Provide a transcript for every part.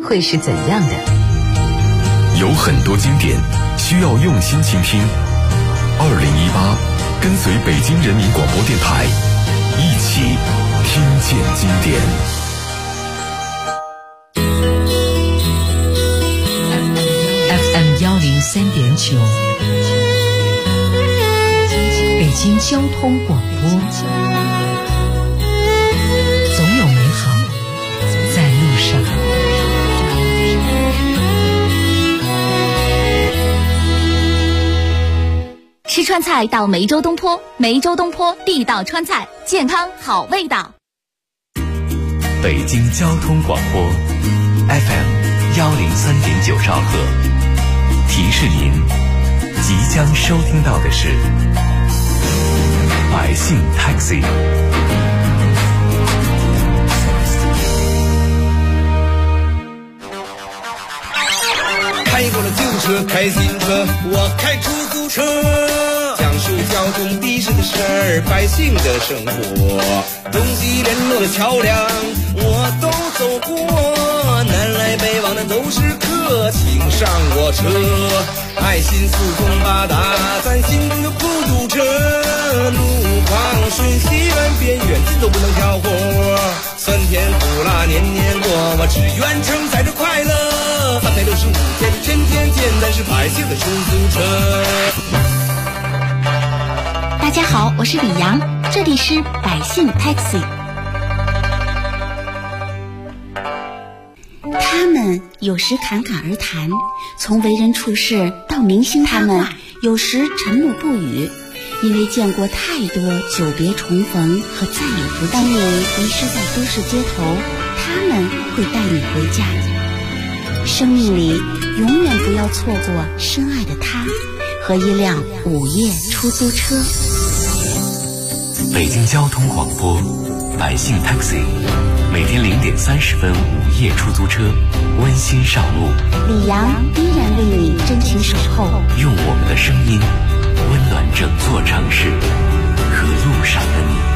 会是怎样的？ 有很多经典需要用心倾听。2018，跟随北京人民广播电台，一起听见经典。 FM 103.9，北京交通广播。总有美好在路上。 吃川菜到梅州东坡，梅州东坡地道川菜，健康好味道。 北京交通广播 FM 103.9兆赫，提示您即将收听到的是百姓 Taxi。 开过了旧车，开新车，我开出租车，讲述交通的士的事儿，百姓的生活，东西联络的桥梁我都走过，南来北往的都是客，请上我车，爱心四通八达，咱心中的孤独者，路旁顺西远边远近都不能挑活，酸甜苦辣年年过，我只愿承载着快乐，365天天天见，咱是百姓的出租车。 大家好，我是李阳，这里是百姓 Taxi。 他们有时侃侃而谈，从为人处事到明星他们有时沉默不语，因为见过太多久别重逢和再也不当你迷失在都市街头，他们会带你回家。生命里永远不要错过深爱的他和一辆午夜出租车。 北京交通广播百姓 Taxi， 每天0点30分午夜出租车温馨上路， 李阳依然为你真情守候， 用我们的声音温暖整座城市和路上的你。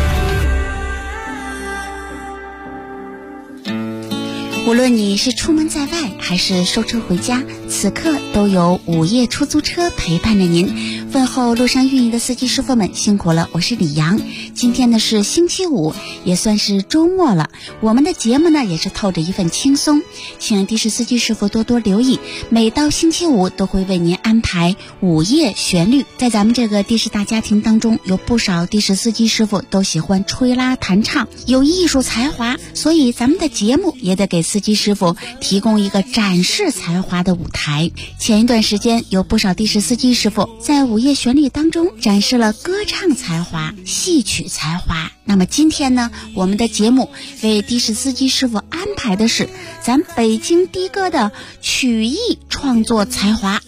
无论你是出门在外还是收车回家，此刻都有午夜出租车陪伴着您。问候路上运营的司机师傅们辛苦了，我是李阳。今天呢是星期五，也算是周末了，我们的节目呢也是透着一份轻松，请的士司机师傅多多留意，每到星期五都会为您安排午夜旋律。在咱们这个的士大家庭当中，有不少的士司机师傅都喜欢吹拉弹唱，有艺术才华，所以咱们的节目也得给司机师傅提供一个展示才华的舞台。前一段时间有不少的士司机师傅在午夜旋律当中展示了歌唱才华、戏曲才华。那么今天呢，我们的节目为的士司机师傅安排的是咱北京的哥的曲艺创作才华。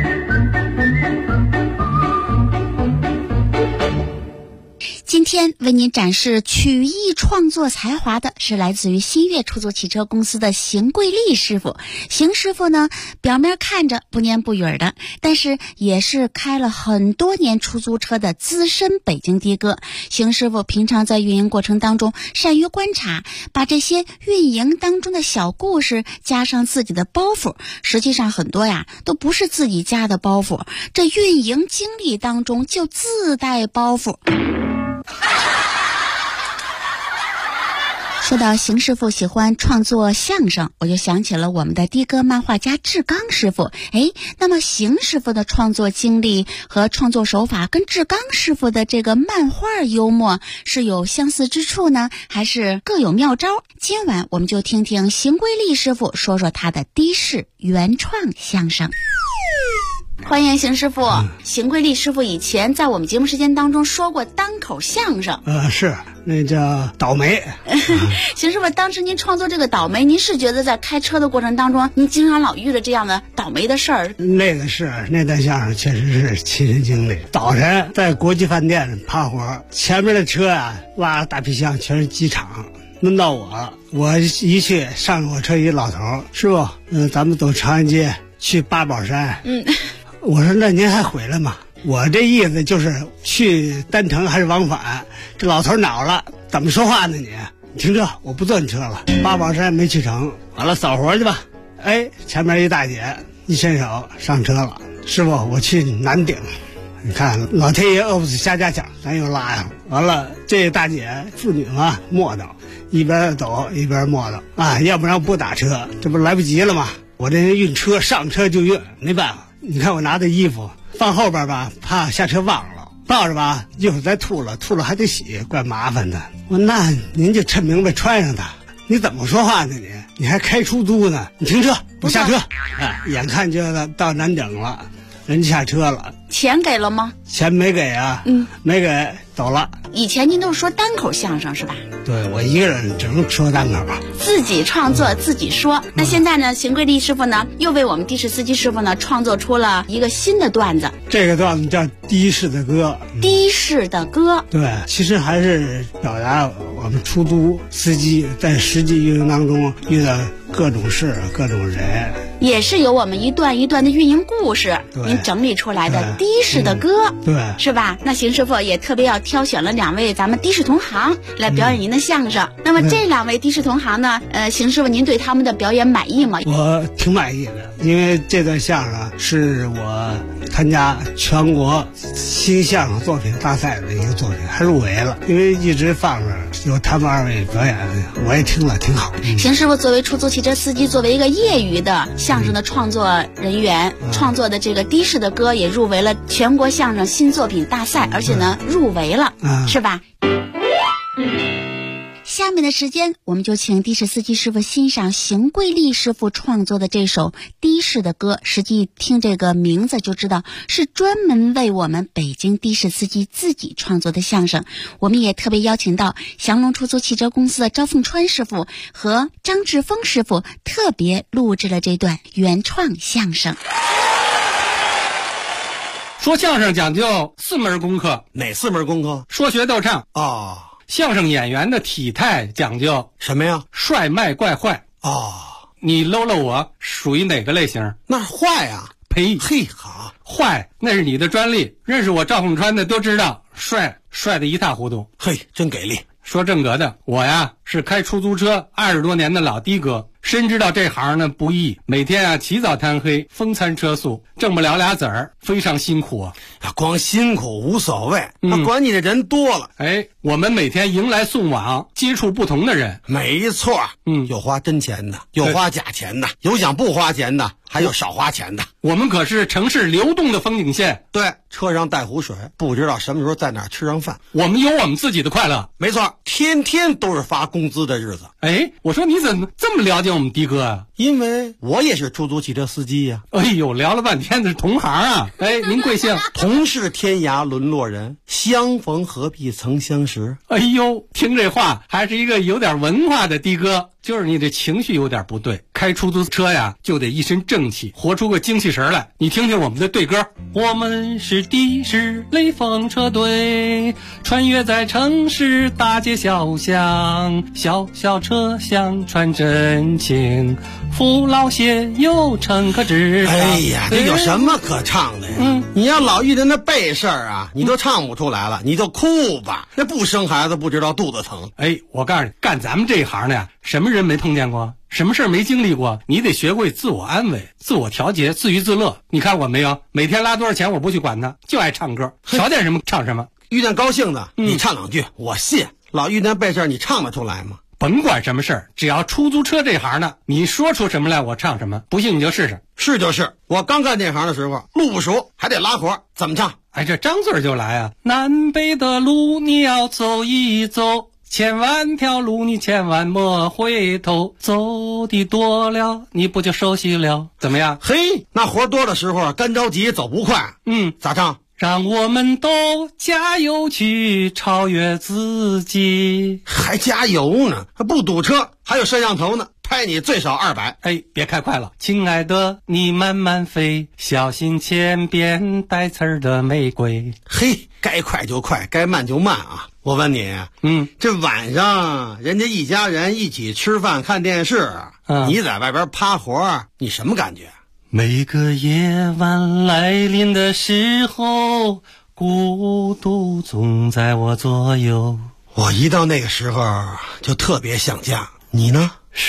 今天为您展示曲艺创作才华的是来自于新月出租汽车公司的邢桂丽师傅。邢师傅呢，表面看着不蔫不语的，但是也是开了很多年出租车的资深北京的哥。邢师傅平常在运营过程当中善于观察，把这些运营当中的小故事加上自己的包袱，实际上很多呀都不是自己家的包袱，这运营经历当中就自带包袱。说到邢师傅喜欢创作相声，我就想起了我们的的哥漫画家志刚师傅。那么邢师傅的创作经历和创作手法跟志刚师傅的这个漫画幽默是有相似之处呢，还是各有妙招？今晚我们就听听邢桂丽师傅说说他的的士原创相声。欢迎邢师傅。邢桂丽师傅以前在我们节目时间当中说过单口相声， 是那叫倒霉。 邢师傅，当时您创作这个倒霉，您是觉得在开车的过程当中您经常老遇到这样的倒霉的事儿？ 那段相声确实是亲身经历。早晨在国际饭店趴活，前面的车啊拉着大皮箱全是机场，轮到我一去上我车一老头，师傅咱们走长安街去八宝山。我说那您还回来吗？我这意思就是去单程还是往返。这老头恼了，怎么说话呢你听这，我不坐你车了。八宝山没去成， 完了扫活去吧。哎，前面一大姐一伸手上车了，师傅我去南顶。你看老天爷饿不死瞎家抢，咱又拉上。完了，这大姐妇女嘛磨叨，一边走一边磨叨啊，要不然不打车，这不来不及了吗？我这人运车上车就运，没办法。你看我拿的衣服放后边吧，怕下车忘了，抱着吧一会儿再吐了还得洗，怪麻烦的。我说那您就趁明白穿上它。你怎么说话呢你还开出租呢？你停车，我下车。哎，眼看就要到南顶了，人下车了。 钱给了吗？ 钱没给啊，没给，走了。 以前您都是说单口相声是吧？ 对，我一个人只能说单口， 自己创作自己说。那现在呢，邢桂丽师傅呢又为我们的士司机师傅呢创作出了一个新的段子。 这个段子叫的士的歌。 的士的歌， 对，其实还是表达我们出租司机在实际运营当中遇到各种事各种人， 也是由我们一段一段的运营故事您整理出来的的士的歌， 对， 是吧？那邢师傅也特别要挑选了2位咱们的士同行来表演您的相声。那么这2位的士同行呢，邢师傅您对他们的表演满意吗？ 我挺满意的，因为这段相声是我参加全国新相声作品大赛的一个作品，还入围了。因为一直放着有他们2位表演，我也听了挺好。 邢师傅作为出租汽车司机，作为一个业余的相声的创作人员，创作的这个的士的歌也入围了全国相声新作品大赛，而且呢入围了，是吧？下面的时间，我们就请的士司机师傅欣赏邢桂丽师傅创作的这首的士的歌。实际听这个名字就知道，是专门为我们北京的士司机自己创作的相声。我们也特别邀请到祥龙出租汽车公司的赵凤川师傅和张志峰师傅，特别录制了这段原创相声。 说相声讲究4门功课， 哪4门功课？ 说学逗唱哦。 相声演员的体态讲究什么呀？ 帅卖怪坏哦。 你搂搂我属于哪个类型？ 那是坏啊！ 呸！ 嘿好， 坏那是你的专利，认识我赵凤川的都知道，帅的一塌糊涂。 嘿，真给力。 说正格的，我呀是开出租车20多年的老的哥，深知道这行呢不易，每天啊起早贪黑，风餐车宿，挣不了俩子儿，非常辛苦啊。 光辛苦无所谓，那管你的人多了。 哎，我们每天迎来送往，接触不同的人。 没错，有花真钱的，有花假钱的，有想不花钱的，还有少花钱的。 我们可是城市流动的风景线。 对，车上带壶水，不知道什么时候在哪儿吃上饭。 我们有我们自己的快乐。 没错，天天都是发工资的日子。 哎，我说你怎么这么了解我们的哥啊？ 因为我也是出租汽车司机呀。 哎呦，聊了半天的是同行啊。哎，您贵姓？ 同是天涯沦落人，相逢何必曾相识。 哎呦，听这话还是一个有点文化的的哥。就是你这情绪有点不对，开出租车呀就得一身正气，活出个精气神来。你听听我们的对歌，我们是的士雷锋车队，穿越在城市大街小巷，小小车厢穿真情，扶老携幼乘客直上。 哎呀，这有什么可唱的呀？你要老遇着那背事儿啊，你都唱不出来了，你就哭吧。那不生孩子不知道肚子疼。 哎，我告诉你，干咱们这一行的呀，什么人没碰见过？什么事儿没经历过？你得学会自我安慰、自我调节、自娱自乐。你看我没有，每天拉多少钱我不去管他，就爱唱歌，瞧见什么唱什么。 遇见高兴的，你唱两句，我信。老遇见背事儿，你唱得出来吗？ 甭管什么事儿，只要出租车这行的，你说出什么来我唱什么，不信你就试试。 是就是，我刚干这行的时候，路不熟还得拉活，怎么唱？ 哎，这张嘴就来啊！南北的路你要走一走，千万条路你千万莫回头，走的多了你不就熟悉了？怎么样？ 嘿，那活多的时候干着急走不快，咋唱？ 让我们都加油去超越自己。 还加油呢？不堵车，还有摄像头呢，拍你最少200。 哎，别开快了，亲爱的，你慢慢飞，小心前边带刺儿的玫瑰。 嘿，该快就快，该慢就慢啊！我问你，这晚上人家一家人一起吃饭看电视，你在外边趴活，你什么感觉？ 每个夜晚来临的时候，孤独总在我左右。 我一到那个时候就特别想家，你呢？ 是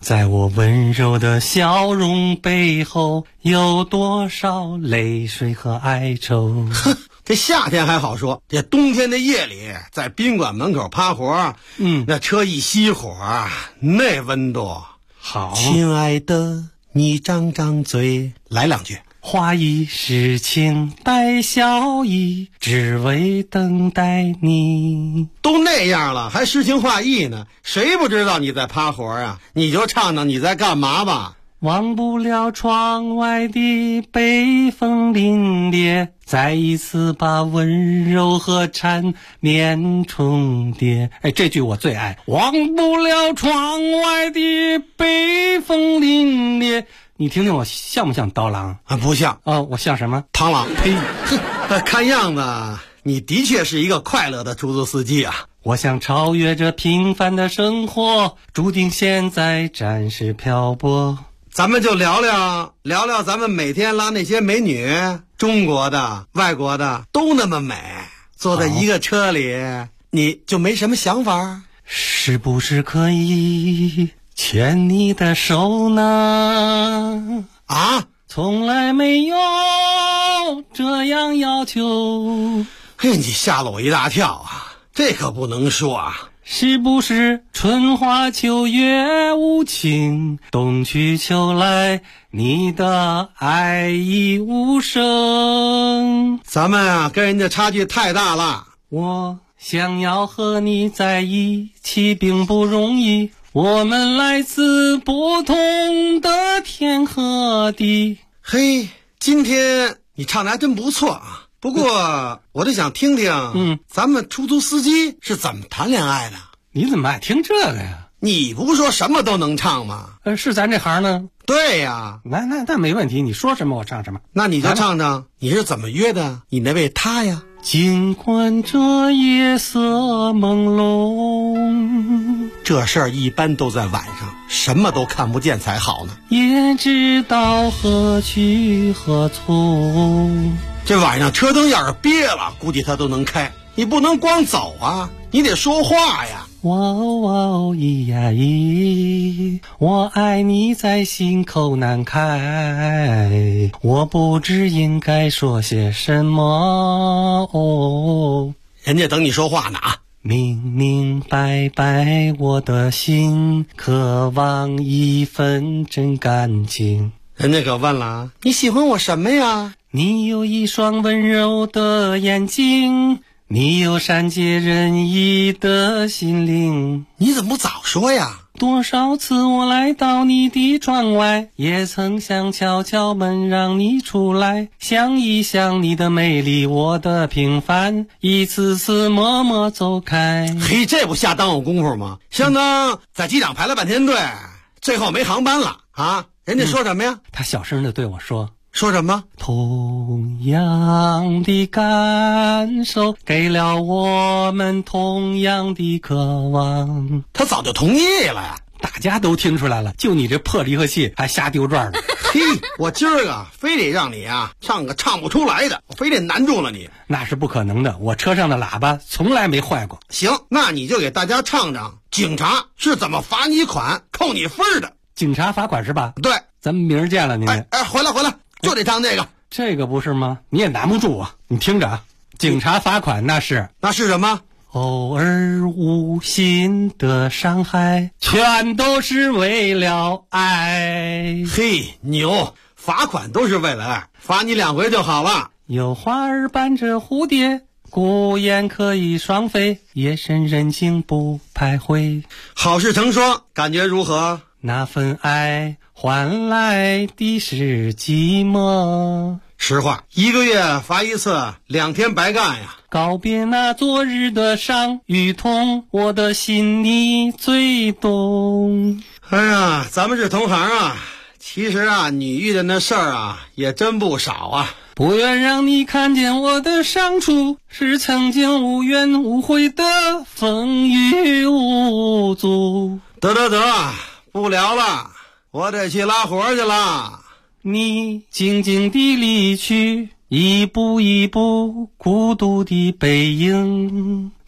在我温柔的笑容背后，有多少泪水和哀愁？ 这夏天还好说，这冬天的夜里，在宾馆门口趴活，那车一熄火，那温度好。 亲爱的，你张张嘴，来两句。 花一世情带笑意，只为等待你。 都那样了，还诗情画意呢？谁不知道你在趴活啊？你就唱唱你在干嘛吧。 忘不了窗外的北风凛冽，再一次把温柔和缠绵重叠。哎，这句我最爱。忘不了窗外的北风凛冽。你听听我像不像刀郎啊？不像我像什么？ 螳螂。呸！看样子你的确是一个快乐的出租司机啊。 我想超越这平凡的生活，注定现在暂时漂泊。 咱们就聊聊咱们每天拉那些美女，中国的外国的都那么美，坐在一个车里，你就没什么想法？ 是不是可以牵你的手呢？ 啊， 从来没有这样要求。 嘿，你吓了我一大跳啊！这可不能说啊。 是不是春花秋月无情，冬去秋来，你的爱已无声？ 咱们啊，跟人家差距太大了。 我想要和你在一起并不容易，我们来自不同的天和地。 嘿，今天你唱的还真不错啊。不过我就想听听，咱们出租司机是怎么谈恋爱的？ 你怎么爱听这个呀？ 你不是说什么都能唱吗？ 是咱这行呢。 对呀， 那没问题，你说什么我唱什么。 那你就唱唱你是怎么约的你那位他呀？ 尽管这夜色朦胧， 这事儿一般都在晚上，什么都看不见才好呢。 也知道何去何从。 这晚上车灯要是憋了，估计他都能开。你不能光走啊，你得说话呀。 哇哦咿呀咿，我爱你在心口难开，我不知应该说些什么。 人家等你说话呢啊。 明明白白我的心，渴望一份真感情。 人家可问了，你喜欢我什么呀？ 你有一双温柔的眼睛，你有善解人意的心灵。 你怎么不早说呀？ 多少次我来到你的窗外，也曾想敲敲门让你出来，想一想你的美丽，我的平凡，一次次默默走开。 嘿，这不下耽误功夫吗？相当在机场排了半天队，最后没航班了啊！人家说什么呀？ 他小声地对我说什么？ 同样的感受，给了我们同样的渴望。 他早就同意了呀， 大家都听出来了，就你这破离合器还瞎丢转呢。 嘿，我今儿个非得让你啊唱个唱不出来的，我非得难住了你。 那是不可能的，我车上的喇叭从来没坏过。 行，那你就给大家唱唱警察是怎么罚你款扣你分的。 警察罚款是吧？ 对， 咱们明儿见了你。 哎，回来就得唱这个。 这个不是吗？你也难不住我。你听着啊，警察罚款那是什么？ 偶尔无心的伤害，全都是为了爱。 嘿，牛，罚款都是为了爱，罚你2回就好了。 有花儿伴着蝴蝶，孤雁可以双飞，夜深人静不徘徊。 好事成双，感觉如何？ 那份爱换来的是寂寞。 实话，1个月罚1次，2天白干呀。 告别那昨日的伤与痛，我的心你最懂。 哎呀，咱们是同行啊。其实啊，你遇见的事儿啊也真不少啊。 不愿让你看见我的伤处，是曾经无怨无悔的风雨无阻。 得，不聊了，我得去拉活去了。 你静静地离去，一步一步孤独的背影，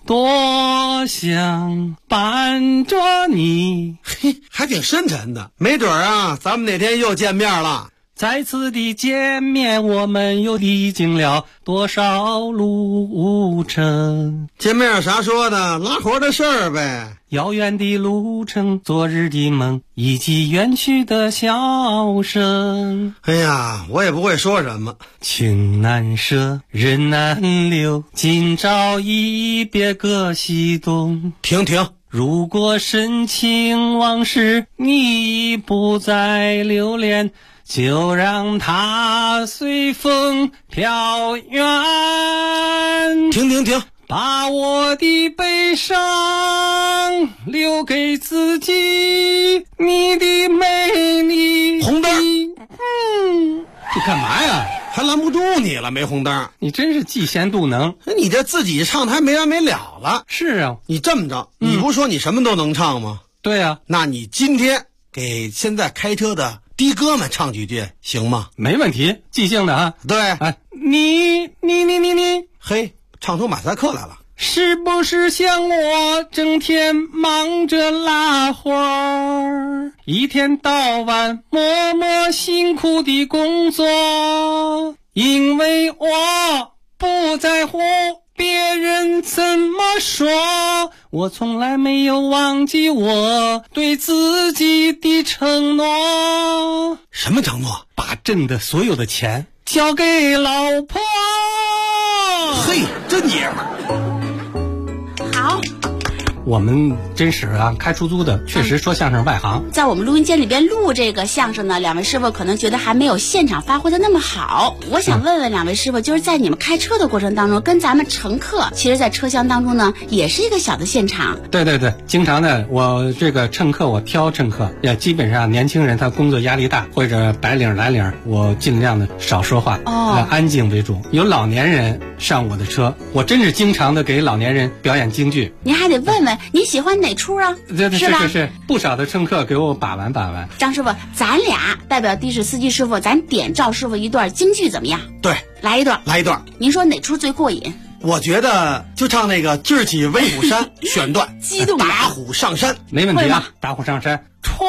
多想伴着你。 嘿，还挺深沉的，没准啊，咱们哪天又见面了。 再次的见面，我们又历经了多少路程？ 见面有啥说的？拉活的事儿呗。 遥远的路程，昨日的梦，以及远去的笑声。 哎呀，我也不会说什么。 情难舍，人难留，今朝一别各西东。 停。 如果深情往事你不再留恋，就让它随风飘远。 停， 把我的悲伤留给自己，你的美丽。 红灯。 你干嘛呀？ 还拦不住你了，没红灯。 你真是嫉贤妒能。 你这自己唱台没完没了了。 是啊， 你这么着，你不说你什么都能唱吗？ 对啊， 那你今天给现在开车的的哥们唱几句行吗？ 没问题，即兴的啊。 对， 哎，你， 嘿，唱出马赛克来了。 是不是像我整天忙着拉活儿，一天到晚默默辛苦的工作？因为我不在乎别人怎么说，我从来没有忘记我对自己的承诺。 什么承诺？ 把挣的所有的钱交给老婆。 嘿，真爷们儿。 好， 我们真是啊，开出租的确实说相声外行。 在我们录音间里边录这个相声呢，两位师傅可能觉得还没有现场发挥的那么好。我想问问两位师傅，就是在你们开车的过程当中，跟咱们乘客其实在车厢当中呢，也是一个小的现场。 对，经常的，我这个乘客我挑乘客，也基本上年轻人他工作压力大，或者白领蓝领，我尽量的少说话，安静为主。有老年人上我的车，我真是经常的给老年人表演京剧。 您还得问问你喜欢哪出啊？ 是不少的乘客给我把玩。 张师傅，咱俩代表的士司机师傅，咱点赵师傅一段京剧怎么样？ 对， 来一段。您说哪出最过瘾？ 我觉得就唱那个劲儿起威虎山选段， 激动打虎上山， 没问题啊！打虎上山，穿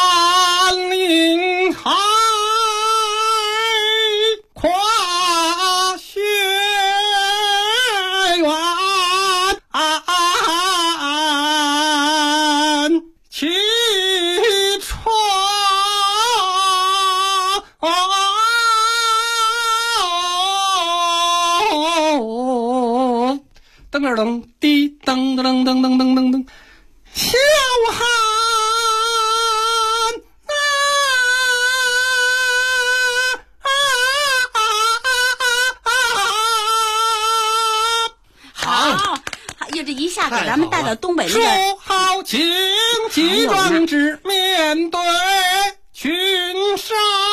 林海，跨雪原，骑车噔噔滴噔噔噔噔噔噔噔，小汉好，这一下给咱们带到东北那说个。 好经济壮志，面对群山。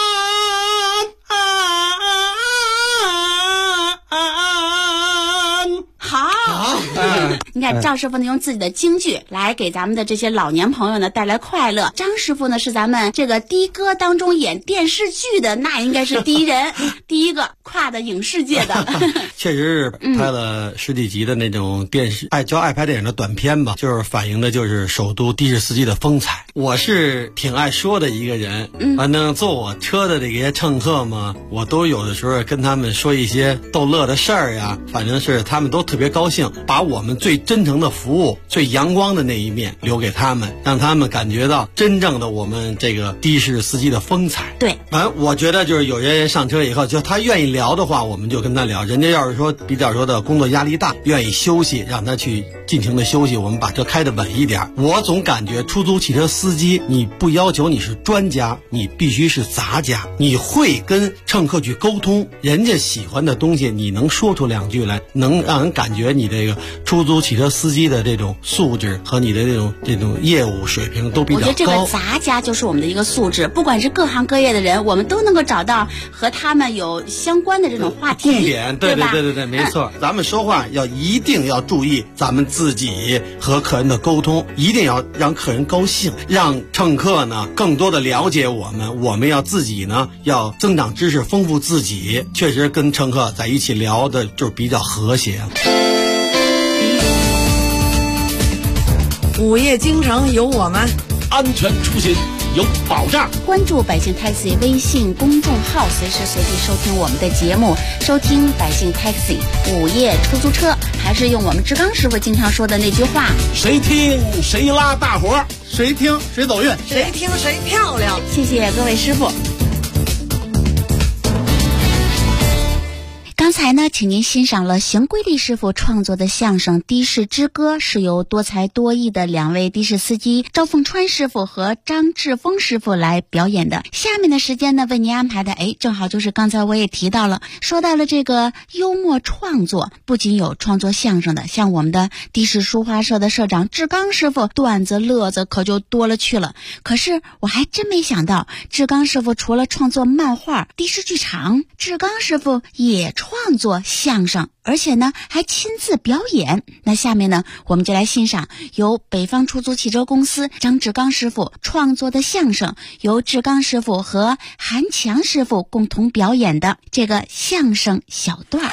好，你看赵师傅呢用自己的京剧来给咱们的这些老年朋友呢带来快乐，张师傅呢是咱们这个的哥当中演电视剧的，那应该是第一人，第一个跨的影视界的。 确实是拍了10几集的那种电视，爱拍电影的短片吧，就是反映的就是首都的士司机的风采。我是挺爱说的一个人，反正坐我车的这些乘客嘛，我都有的时候跟他们说一些逗乐的事儿呀，反正是他们都特别高兴，把我们最真诚的服务、最阳光的那一面留给他们，让他们感觉到真正的我们这个的士司机的风采。 对， 我觉得就是有些人上车以后，就他愿意聊的话，我们就跟他聊。人家要是说比较说的工作压力大，愿意休息，让他去尽情的休息，我们把车开得稳一点。我总感觉出租汽车司机，你不要求你是专家，你必须是杂家，你会跟乘客去沟通，人家喜欢的东西你能说出2句来，能让人感觉你这个出租汽车司机的这种素质和你的这种业务水平都比较高。 我觉得这个杂家就是我们的一个素质，不管是各行各业的人，我们都能够找到和他们有相关的这种话题共点。对，没错。咱们说话一定要注意咱们自己和客人的沟通，一定要让客人高兴，让乘客呢更多的了解我们。我们要自己呢要增长知识，丰富自己。确实跟乘客在一起聊的就是比较和谐。 午夜京城有我们， 安全出行有保障。 关注百姓 Taxi 微信公众号，随时随地收听我们的节目，收听百姓 Taxi 午夜出租车。还是用我们志刚师傅经常说的那句话： 谁听谁拉大伙， 谁听谁走运， 谁听谁漂亮。 谢谢各位师傅。刚才呢，请您欣赏了邢桂丽师傅创作的相声《的士之歌》，是由多才多艺的两位的士司机赵凤川师傅和张志峰师傅来表演的。下面的时间呢，为您安排的正好就是刚才我也提到了，说到了这个幽默创作，不仅有创作相声的，像我们的的士书画社的社长志刚师傅，段子乐子可就多了去了。可是我还真没想到，志刚师傅除了创作漫画、的士剧场，志刚师傅也创作相声，而且呢还亲自表演。那下面呢，我们就来欣赏由北方出租汽车公司张志刚师傅创作的相声，由志刚师傅和韩强师傅共同表演的这个相声小段。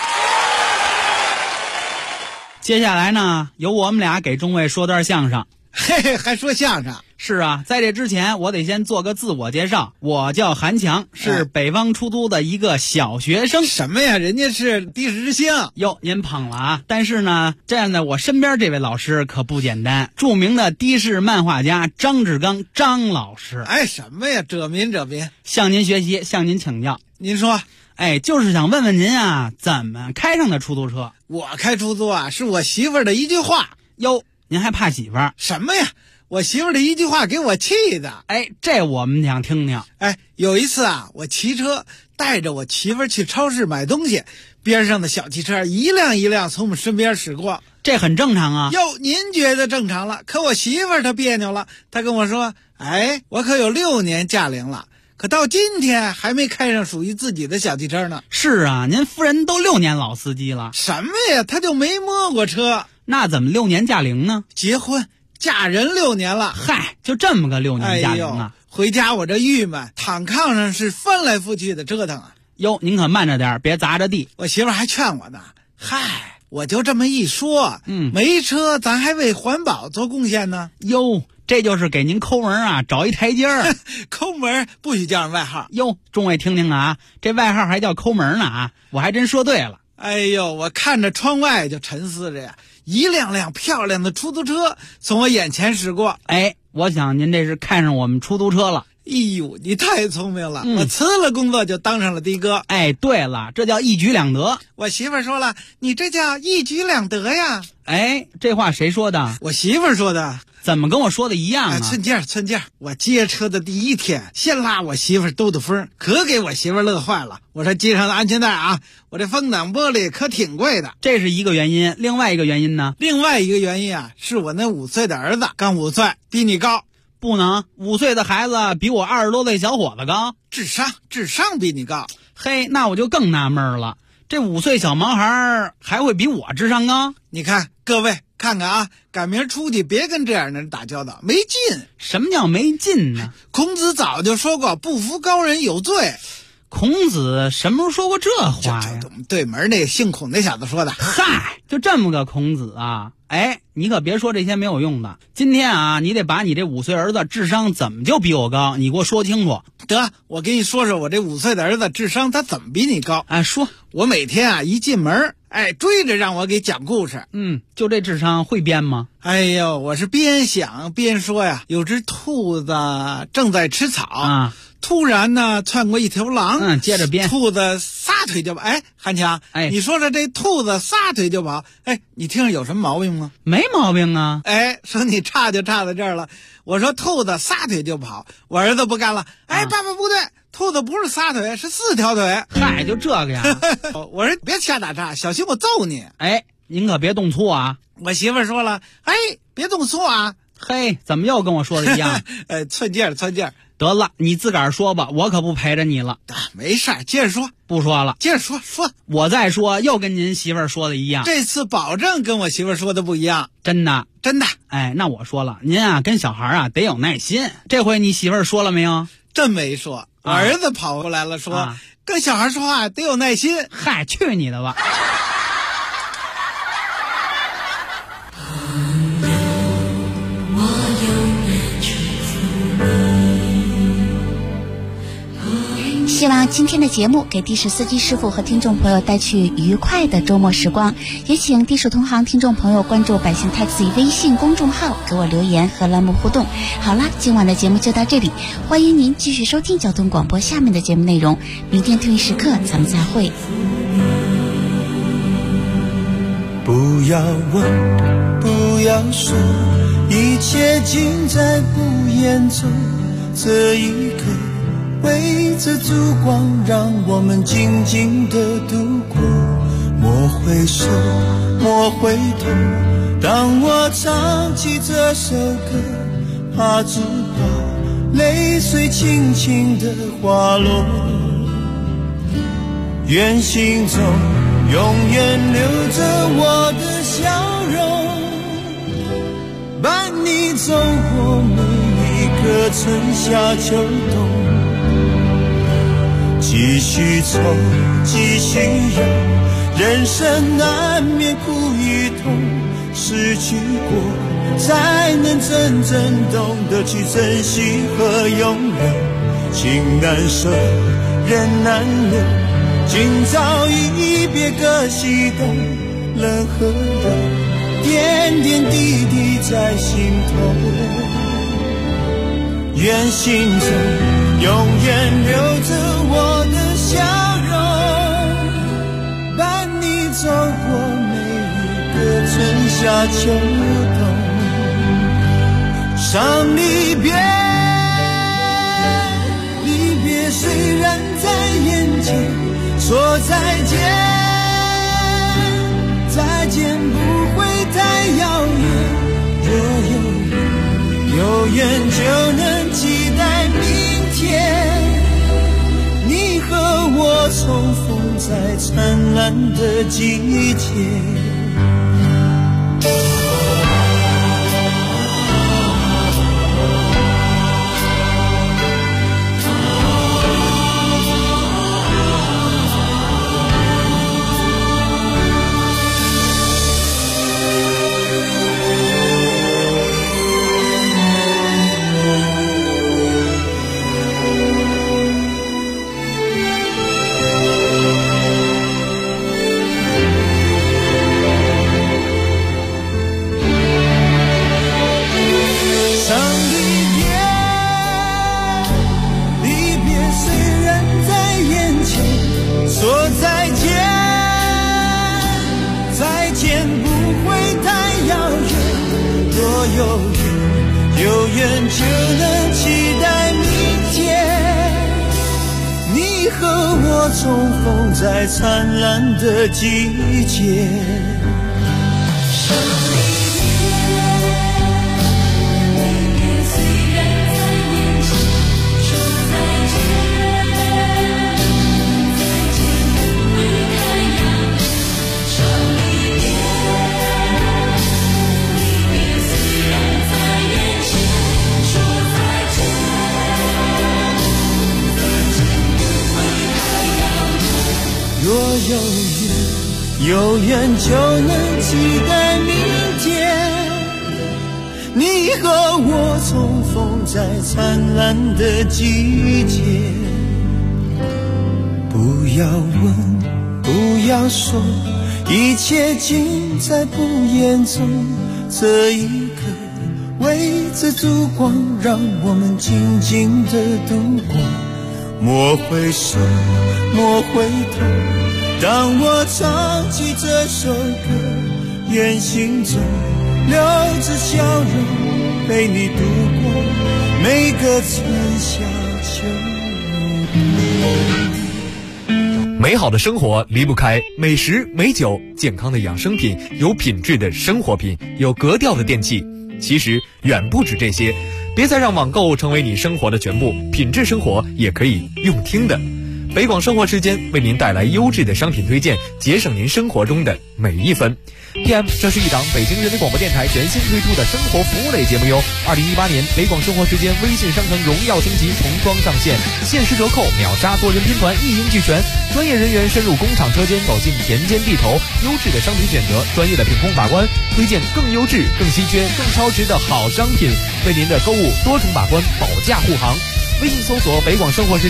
接下来呢，由我们俩给中尉说段相声。 嘿嘿，还说相声？ 是啊，在这之前我得先做个自我介绍，我叫韩强，是北方出租的一个小学生。 什么呀？人家是的士之星哟，您捧了啊！但是呢，站在我身边这位老师可不简单，著名的的士漫画家张志刚张老师。 哎，什么呀？者民者民， 向您学习，向您请教。 您说， 就是想问问您啊，怎么开上的出租车？ 我开出租啊，是我媳妇儿的一句话。 哟，您还怕媳妇儿？ 什么呀？我媳妇儿的一句话给我气的。 这我们想听听。 有一次啊，我骑车带着我媳妇儿去超市买东西，边上的小汽车一辆一辆从我们身边驶过， 这很正常啊。 哟，您觉得正常了，可我媳妇儿她别扭了，她跟我说：“我可有6年驾龄了，可到今天还没开上属于自己的小汽车呢。” 是啊，您夫人都6年老司机了。 什么呀？她就没摸过车。 那怎么6年驾龄呢？ 结婚嫁人6年了。 嗨，就这么个6年驾龄啊！ 回家我这郁闷，躺炕上是翻来覆去的折腾啊。 哟，您可慢着点，别砸着地。 我媳妇还劝我呢。嗨，我就这么一说，没车咱还为环保做贡献呢。 哟，这就是给您抠门啊，找一台阶儿。 抠门不许叫人外号。 哟，众位听听啊，这外号还叫抠门呢啊！我还真说对了。 我看着窗外就沉思着呀，一辆辆漂亮的出租车从我眼前驶过。 我想您这是看上我们出租车了。 你太聪明了，我辞了工作就当上了的哥。 对了，这叫一举两得。 我媳妇儿说了，你这叫一举两得呀。 这话谁说的？ 我媳妇儿说的。 怎么跟我说的一样啊？ 寸件，我接车的第一天，先拉我媳妇儿兜兜风，可给我媳妇儿乐坏了。我说系上的安全带啊，我这风挡玻璃可挺贵的。 这是一个原因，另外一个原因呢？ 另外一个原因啊，是我那5岁的儿子，刚5岁，比你高。 不能，5岁的孩子比我20多岁小伙子高， 智商比你高。 嘿，那我就更纳闷了，这5岁小毛孩还会比我智商高？ 你看，各位看看啊，赶明儿出去别跟这样的人打交道，没劲。 什么叫没劲呢？ 孔子早就说过，不服高人有罪。 孔子什么时候说过这话呀？ 对门那姓孔那小子说的。 嗨，就这么个孔子啊！你可别说这些没有用的。今天啊，你得把你这5岁儿子智商怎么就比我高，你给我说清楚。 得，我给你说说我这5岁的儿子智商他怎么比你高。 说， 我每天啊一进门，追着让我给讲故事。 就这智商会编吗？ 我是边想边说呀。有只兔子正在吃草啊。突然呢，窜过一条狼。 接着编。 兔子撒腿就跑。韩强，你说说这兔子撒腿就跑，你听着有什么毛病吗？ 没毛病啊。 说你差就差在这儿了。我说兔子撒腿就跑，我儿子不干了。爸爸不对，兔子不是撒腿，是4条腿。 嗨，就这个呀。 我说别瞎打岔，小心我揍你。 您可别动粗啊。 我媳妇儿说了，别动粗啊。 嘿，怎么又跟我说的一样？ 寸劲儿。 得了，你自个儿说吧，我可不陪着你了。 没事儿，接着说。 不说了， 接着说。 我再说又跟您媳妇儿说的一样。 这次保证跟我媳妇儿说的不一样。 真的。那我说了，您啊跟小孩啊得有耐心。这回你媳妇儿说了没有？ 真没说。儿子跑过来了，说跟小孩说话得有耐心。 嗨，去你的吧。 希望今天的节目给的士司机师傅和听众朋友带去愉快的周末时光，也请的士同行听众朋友关注百姓 Taxi 微信公众号，给我留言和栏目互动。好了，今晚的节目就到这里，欢迎您继续收听交通广播下面的节目内容，明天同一时刻咱们再会。 不要问，不要说，一切尽在不言中。这一刻围着烛光，让我们静静地度过。莫回首，莫回头，当我唱起这首歌，怕只怕泪水轻轻地滑落。愿心中永远留着我的笑容，伴你走过每一个春夏秋冬。继续走，继续游，人生难免苦与痛，失去过才能真正懂得去珍惜和拥有。情难舍，人难留，今朝一别各西东，冷和热，点点滴滴在心头。愿心中永远留着我的笑容，伴你走过每一个春夏秋冬。伤离别，离别虽然在眼前，说再见，再见不会太遥远。若有缘就能期待明天，你和我重逢在灿烂的季节。有缘就能期待明天，你和我重逢在灿烂的季节。若有缘就能期待明天，你和我重逢在灿烂的季节。不要问，不要说，一切尽在不言中。这一刻围着烛光，让我们静静地度过。莫回首，莫回头，当我唱起这首歌，愿心中留着笑容，陪你度过每个春夏秋冬。 美好的生活离不开美食美酒，健康的养生品，有品质的生活品，有格调的电器。其实远不止这些，别再让网购成为你生活的全部，品质生活也可以用听的。北广生活时间为您带来优质的商品推荐，节省您生活中的每一分。PM， 这是一档北京人民广播电台全新推出的生活服务类节目哟。2018年北广生活时间微信商城荣耀升级，重装上线，限时折扣，秒杀多人拼团，一应俱全。专业人员深入工厂车间，走进田间地头，优质的商品选择，专业的品控把关，推荐更优质、更稀缺、更超值的好商品，为您的购物多重把关，保驾护航。微信搜索北广生活时间。